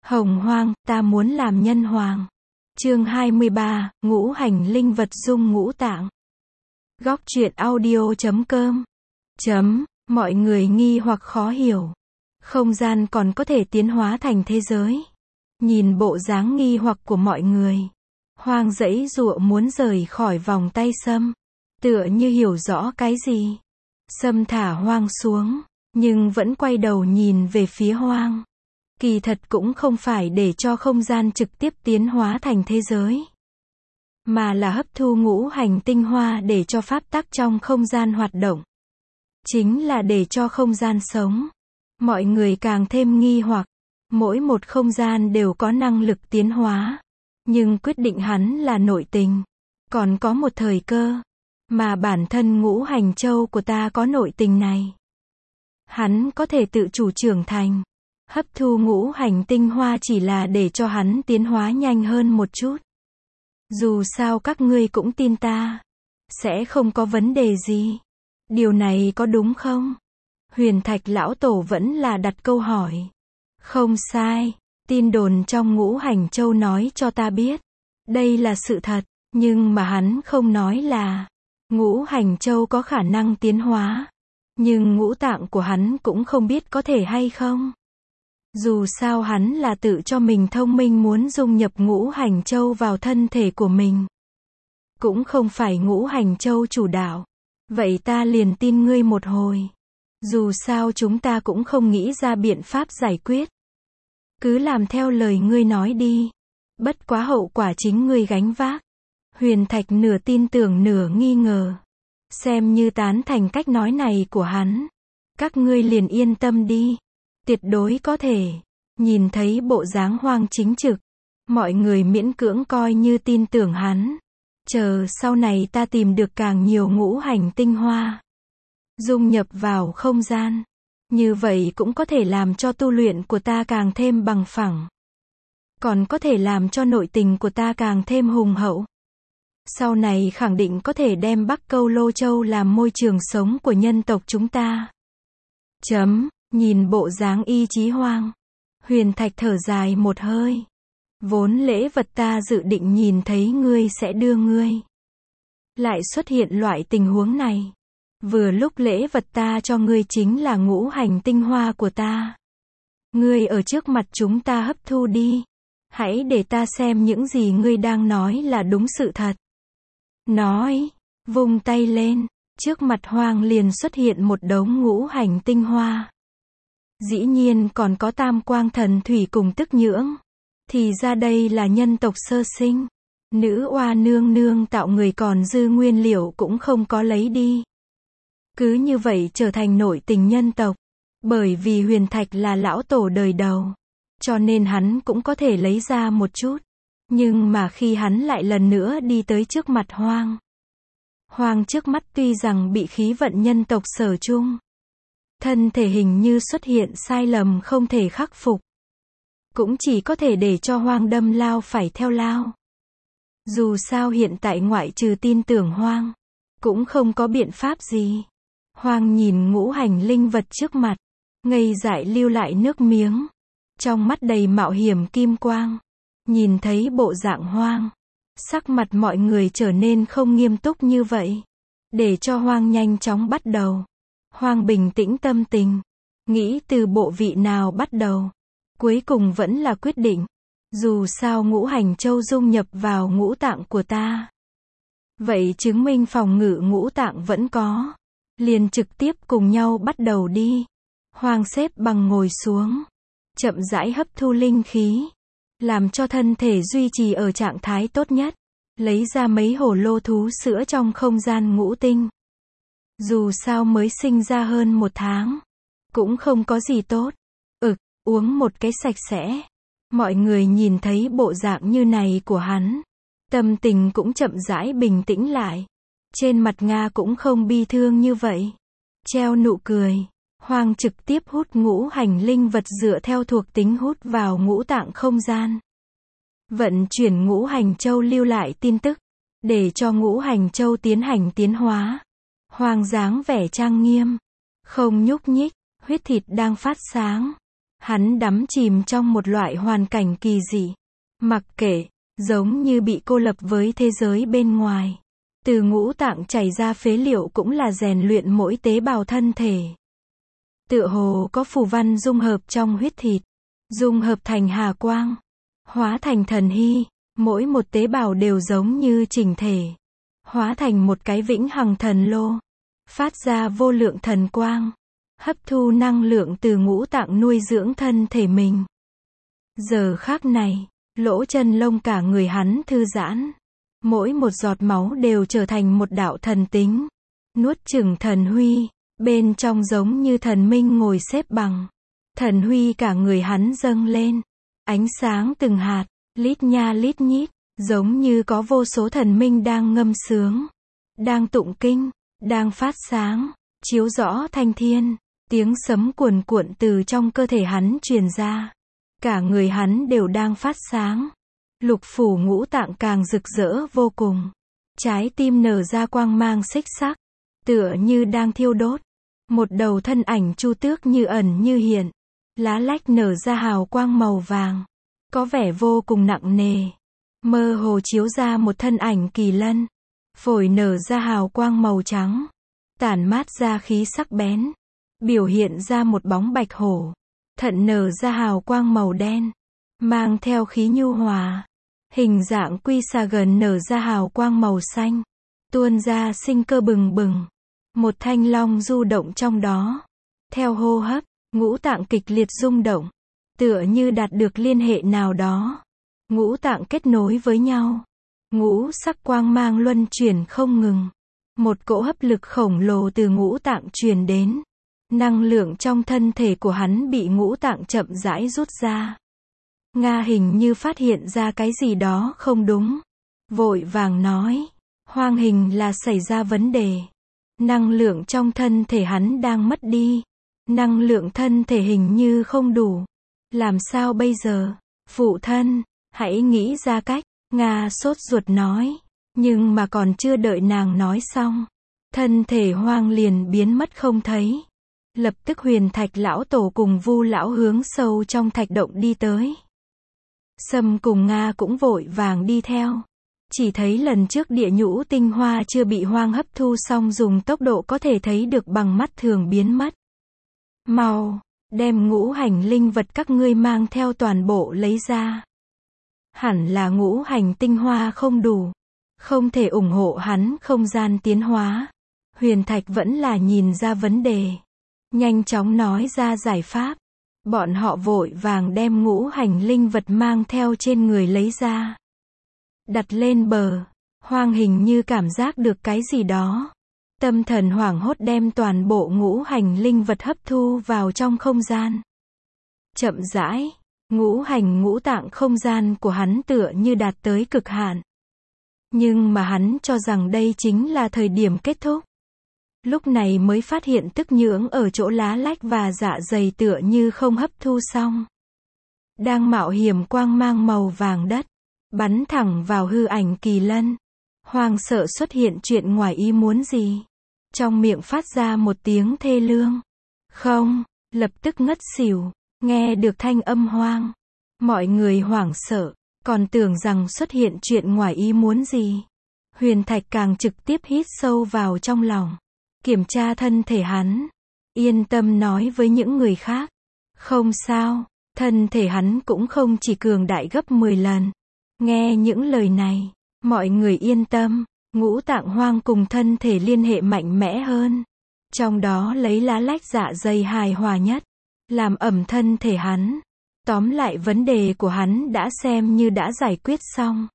Hồng hoang, ta muốn làm nhân hoàng. Chương 23, ngũ hành linh vật dung ngũ tạng. Góc truyện audio.com. Mọi người nghi hoặc khó hiểu. Không gian còn có thể tiến hóa thành thế giới. Nhìn bộ dáng nghi hoặc của mọi người. Hoang giãy giụa muốn rời khỏi vòng tay Sâm. Tựa như hiểu rõ cái gì. Sâm thả Hoang xuống, nhưng vẫn quay đầu nhìn về phía Hoang. Kỳ thật cũng không phải để cho không gian trực tiếp tiến hóa thành thế giới, mà là hấp thu ngũ hành tinh hoa để cho pháp tắc trong không gian hoạt động. Chính là để cho không gian sống. Mọi người càng thêm nghi hoặc. Mỗi một không gian đều có năng lực tiến hóa. Nhưng quyết định hắn là nội tình. Còn có một thời cơ. Mà bản thân ngũ hành châu của ta có nội tình này. Hắn có thể tự chủ trưởng thành. Hấp thu ngũ hành tinh hoa chỉ là để cho hắn tiến hóa nhanh hơn một chút. Dù sao các ngươi cũng tin ta. Sẽ không có vấn đề gì. Điều này có đúng không? Huyền Thạch lão tổ vẫn là đặt câu hỏi. Không sai. Tin đồn trong ngũ hành châu nói cho ta biết. Đây là sự thật. Nhưng mà hắn không nói là ngũ hành châu có khả năng tiến hóa. Nhưng ngũ tạng của hắn cũng không biết có thể hay không. Dù sao hắn là tự cho mình thông minh muốn dung nhập ngũ hành châu vào thân thể của mình. Cũng không phải ngũ hành châu chủ đạo. Vậy ta liền tin ngươi một hồi. Dù sao chúng ta cũng không nghĩ ra biện pháp giải quyết. Cứ làm theo lời ngươi nói đi. Bất quá hậu quả chính ngươi gánh vác. Huyền Thạch nửa tin tưởng nửa nghi ngờ. Xem như tán thành cách nói này của hắn. Các ngươi liền yên tâm đi. Tuyệt đối có thể. Nhìn thấy bộ dáng Hoang chính trực. Mọi người miễn cưỡng coi như tin tưởng hắn. Chờ sau này ta tìm được càng nhiều ngũ hành tinh hoa. Dung nhập vào không gian. Như vậy cũng có thể làm cho tu luyện của ta càng thêm bằng phẳng. Còn có thể làm cho nội tình của ta càng thêm hùng hậu. Sau này khẳng định có thể đem Bắc Câu Lô Châu làm môi trường sống của nhân tộc chúng ta. Nhìn bộ dáng ý chí Hoang. Huyền Thạch thở dài một hơi. Vốn lễ vật ta dự định nhìn thấy ngươi sẽ đưa ngươi. Lại xuất hiện loại tình huống này. Vừa lúc lễ vật ta cho ngươi chính là ngũ hành tinh hoa của ta. Ngươi ở trước mặt chúng ta hấp thu đi. Hãy để ta xem những gì ngươi đang nói là đúng sự thật. Nói, vung tay lên, trước mặt Hoang liền xuất hiện một đống ngũ hành tinh hoa. Dĩ nhiên còn có tam quang thần thủy cùng tức nhưỡng. Thì ra đây là nhân tộc sơ sinh. Nữ oa nương nương tạo người còn dư nguyên liệu cũng không có lấy đi. Cứ như vậy trở thành nội tình nhân tộc. Bởi vì Huyền Thạch là lão tổ đời đầu. Cho nên hắn cũng có thể lấy ra một chút. Nhưng mà khi hắn lại lần nữa đi tới trước mặt Hoang. Hoang trước mắt tuy rằng bị khí vận nhân tộc sở chung. Thân thể hình như xuất hiện sai lầm không thể khắc phục. Cũng chỉ có thể để cho Hoang đâm lao phải theo lao. Dù sao hiện tại ngoại trừ tin tưởng Hoang. Cũng không có biện pháp gì. Hoang nhìn ngũ hành linh vật trước mặt. Ngây dại lưu lại nước miếng. Trong mắt đầy mạo hiểm kim quang. Nhìn thấy bộ dạng Hoang. Sắc mặt mọi người trở nên không nghiêm túc như vậy. Để cho Hoang nhanh chóng bắt đầu. Hoang bình tĩnh tâm tình. Nghĩ từ bộ vị nào bắt đầu. Cuối cùng vẫn là quyết định. Dù sao ngũ hành châu dung nhập vào ngũ tạng của ta. Vậy chứng minh phòng ngự ngũ tạng vẫn có. Liền trực tiếp cùng nhau bắt đầu đi. Hoang xếp bằng ngồi xuống. Chậm rãi hấp thu linh khí. Làm cho thân thể duy trì ở trạng thái tốt nhất. Lấy ra mấy hồ lô thú sữa trong không gian ngũ tinh. Dù sao mới sinh ra hơn một tháng. Cũng không có gì tốt. Uống một cái sạch sẽ. Mọi người nhìn thấy bộ dạng như này của hắn. Tâm tình cũng chậm rãi bình tĩnh lại. Trên mặt Nga cũng không bi thương như vậy. Treo nụ cười. Hoang trực tiếp hút ngũ hành linh vật dựa theo thuộc tính hút vào ngũ tạng không gian. Vận chuyển ngũ hành châu lưu lại tin tức. Để cho ngũ hành châu tiến hành tiến hóa. Hoang dáng vẻ trang nghiêm. Không nhúc nhích. Huyết thịt đang phát sáng. Hắn đắm chìm trong một loại hoàn cảnh kỳ dị. Mặc kệ, giống như bị cô lập với thế giới bên ngoài. Từ ngũ tạng chảy ra phế liệu cũng là rèn luyện mỗi tế bào thân thể. Tựa hồ có phù văn dung hợp trong huyết thịt, dung hợp thành hà quang, hóa thành thần hy, mỗi một tế bào đều giống như chỉnh thể, hóa thành một cái vĩnh hằng thần lô, phát ra vô lượng thần quang, hấp thu năng lượng từ ngũ tạng nuôi dưỡng thân thể mình. Giờ khắc này, lỗ chân lông cả người hắn thư giãn, mỗi một giọt máu đều trở thành một đạo thần tính, nuốt chửng thần huy, bên trong giống như thần minh ngồi xếp bằng. Thần huy cả người hắn dâng lên, ánh sáng từng hạt, lít nha lít nhít, giống như có vô số thần minh đang ngâm sướng, đang tụng kinh, đang phát sáng, chiếu rõ thanh thiên, tiếng sấm cuồn cuộn từ trong cơ thể hắn truyền ra. Cả người hắn đều đang phát sáng. Lục phủ ngũ tạng càng rực rỡ vô cùng. Trái tim nở ra quang mang xích sắc, tựa như đang thiêu đốt. Một đầu thân ảnh chu tước như ẩn như hiện, lá lách nở ra hào quang màu vàng, có vẻ vô cùng nặng nề. Mơ hồ chiếu ra một thân ảnh kỳ lân, phổi nở ra hào quang màu trắng, tản mát ra khí sắc bén, biểu hiện ra một bóng bạch hổ. Thận nở ra hào quang màu đen, mang theo khí nhu hòa. Hình dạng quy xà gần nở ra hào quang màu xanh, tuôn ra sinh cơ bừng bừng. Một thanh long du động trong đó. Theo hô hấp, ngũ tạng kịch liệt rung động, tựa như đạt được liên hệ nào đó. Ngũ tạng kết nối với nhau. Ngũ sắc quang mang luân chuyển không ngừng. Một cỗ hấp lực khổng lồ từ ngũ tạng truyền đến. Năng lượng trong thân thể của hắn bị ngũ tạng chậm rãi rút ra. Nga hình như phát hiện ra cái gì đó không đúng. Vội vàng nói, Hoang Hình là xảy ra vấn đề. Năng lượng trong thân thể hắn đang mất đi. Năng lượng thân thể hình như không đủ. Làm sao bây giờ? Phụ thân, hãy nghĩ ra cách. Nga sốt ruột nói. Nhưng mà còn chưa đợi nàng nói xong, thân thể Hoang liền biến mất không thấy. Lập tức Huyền Thạch lão tổ cùng Vu lão hướng sâu trong thạch động đi tới. Sâm cùng Nga cũng vội vàng đi theo. Chỉ thấy lần trước địa nhũ tinh hoa chưa bị Hoang hấp thu xong dùng tốc độ có thể thấy được bằng mắt thường biến mất. Mau, đem ngũ hành linh vật các ngươi mang theo toàn bộ lấy ra. Hẳn là ngũ hành tinh hoa không đủ, không thể ủng hộ hắn không gian tiến hóa. Huyền Thạch vẫn là nhìn ra vấn đề, nhanh chóng nói ra giải pháp. Bọn họ vội vàng đem ngũ hành linh vật mang theo trên người lấy ra, đặt lên bờ. Hoang hình như cảm giác được cái gì đó, tâm thần hoảng hốt đem toàn bộ ngũ hành linh vật hấp thu vào trong không gian. Chậm rãi, ngũ hành ngũ tạng không gian của hắn tựa như đạt tới cực hạn. Nhưng mà hắn cho rằng đây chính là thời điểm kết thúc. Lúc này mới phát hiện tức nhưỡng ở chỗ lá lách và dạ dày tựa như không hấp thu xong. Đang mạo hiểm quang mang màu vàng đất, bắn thẳng vào hư ảnh kỳ lân. Hoang sợ xuất hiện chuyện ngoài ý muốn gì. Trong miệng phát ra một tiếng thê lương. Không, lập tức ngất xỉu. Nghe được thanh âm Hoang, mọi người hoảng sợ, còn tưởng rằng xuất hiện chuyện ngoài ý muốn gì. Huyền Thạch càng trực tiếp hít sâu vào trong lòng, kiểm tra thân thể hắn, yên tâm nói với những người khác. Không sao, thân thể hắn cũng không chỉ cường đại gấp 10 lần. Nghe những lời này, mọi người yên tâm, ngũ tạng Hoang cùng thân thể liên hệ mạnh mẽ hơn. Trong đó lấy lá lách dạ dày hài hòa nhất, làm ẩm thân thể hắn. Tóm lại vấn đề của hắn đã xem như đã giải quyết xong.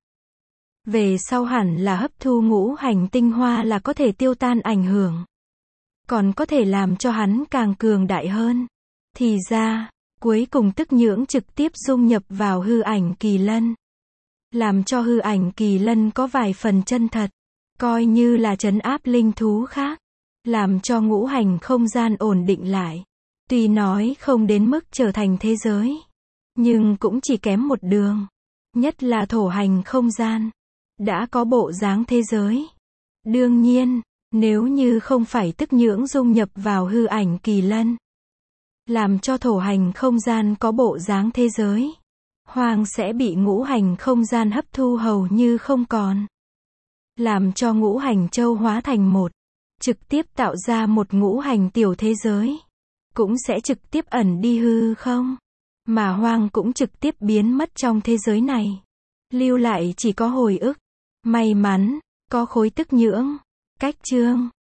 Về sau hẳn là hấp thu ngũ hành tinh hoa là có thể tiêu tan ảnh hưởng. Còn có thể làm cho hắn càng cường đại hơn. Thì ra, cuối cùng tức nhưỡng trực tiếp dung nhập vào hư ảnh kỳ lân. Làm cho hư ảnh kỳ lân có vài phần chân thật. Coi như là trấn áp linh thú khác. Làm cho ngũ hành không gian ổn định lại. Tuy nói không đến mức trở thành thế giới, nhưng cũng chỉ kém một đường. Nhất là thổ hành không gian, đã có bộ dáng thế giới. Đương nhiên, nếu như không phải tức nhưỡng dung nhập vào hư ảnh kỳ lân, làm cho thổ hành không gian có bộ dáng thế giới. Hoang sẽ bị ngũ hành không gian hấp thu hầu như không còn. Làm cho ngũ hành châu hóa thành một, trực tiếp tạo ra một ngũ hành tiểu thế giới. Cũng sẽ trực tiếp ẩn đi hư không. Mà hoang cũng trực tiếp biến mất trong thế giới này. Lưu lại chỉ có hồi ức, may mắn, có khối tức nhưỡng. Cách chương